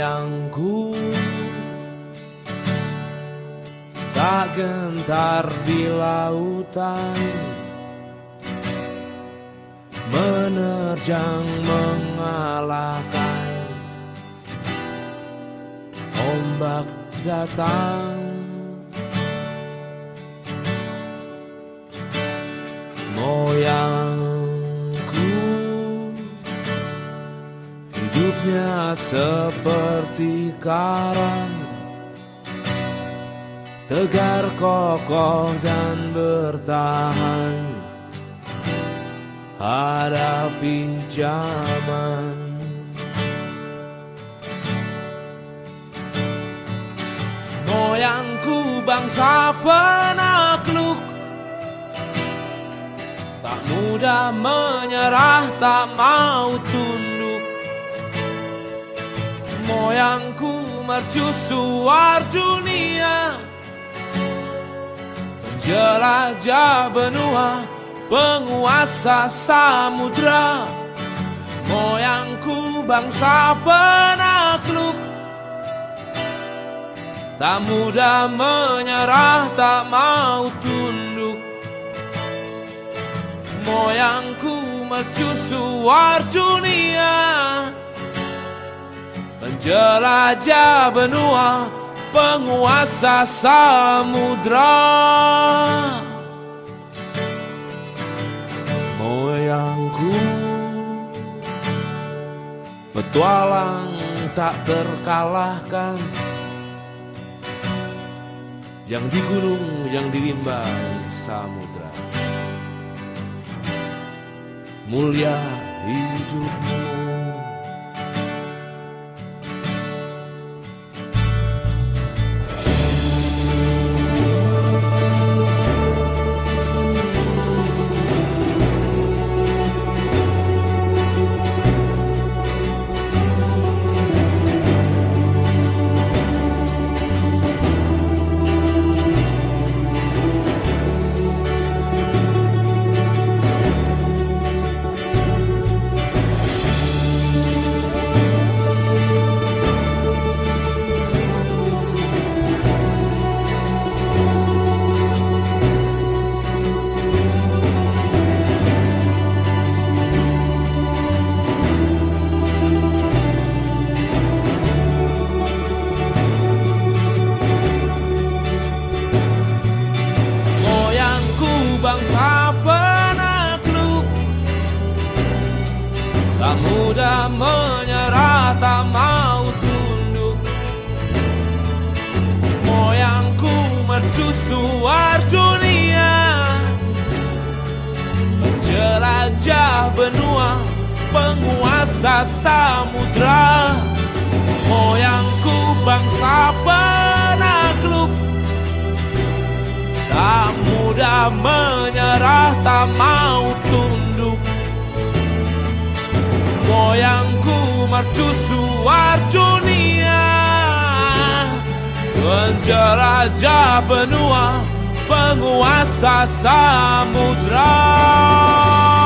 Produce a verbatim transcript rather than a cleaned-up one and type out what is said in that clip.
Moyangku tak gentar di lautan, menerjang mengalahkan ombak datang. Moyangku hidupnya seperti karang, tegar kokoh dan bertahan hadapi zaman. Moyangku bangsa penakluk, tak mudah menyerah, tak mau tunduk. Moyangku mercusuar dunia, penjelajah benua, penguasa samudra. Moyangku bangsa penakluk, tak mudah menyerah, tak mau tunduk. Moyangku mercusuar dunia, penjelajah benua, penguasa samudra. Moyangku petualang tak terkalahkan, yang di gunung, yang di rimba, yang di samudra. Mulia hidupmu. Bangsa penakluk, tak mudah menyerah, tak mau tunduk. Moyangku mercusuar dunia, penjelajah benua, penguasa samudra. Moyangku bangsa penakluk, tak mudah menyerah, tak mau tunduk. Moyangku mercusuar dunia, penjelajah benua, penguasa samudra.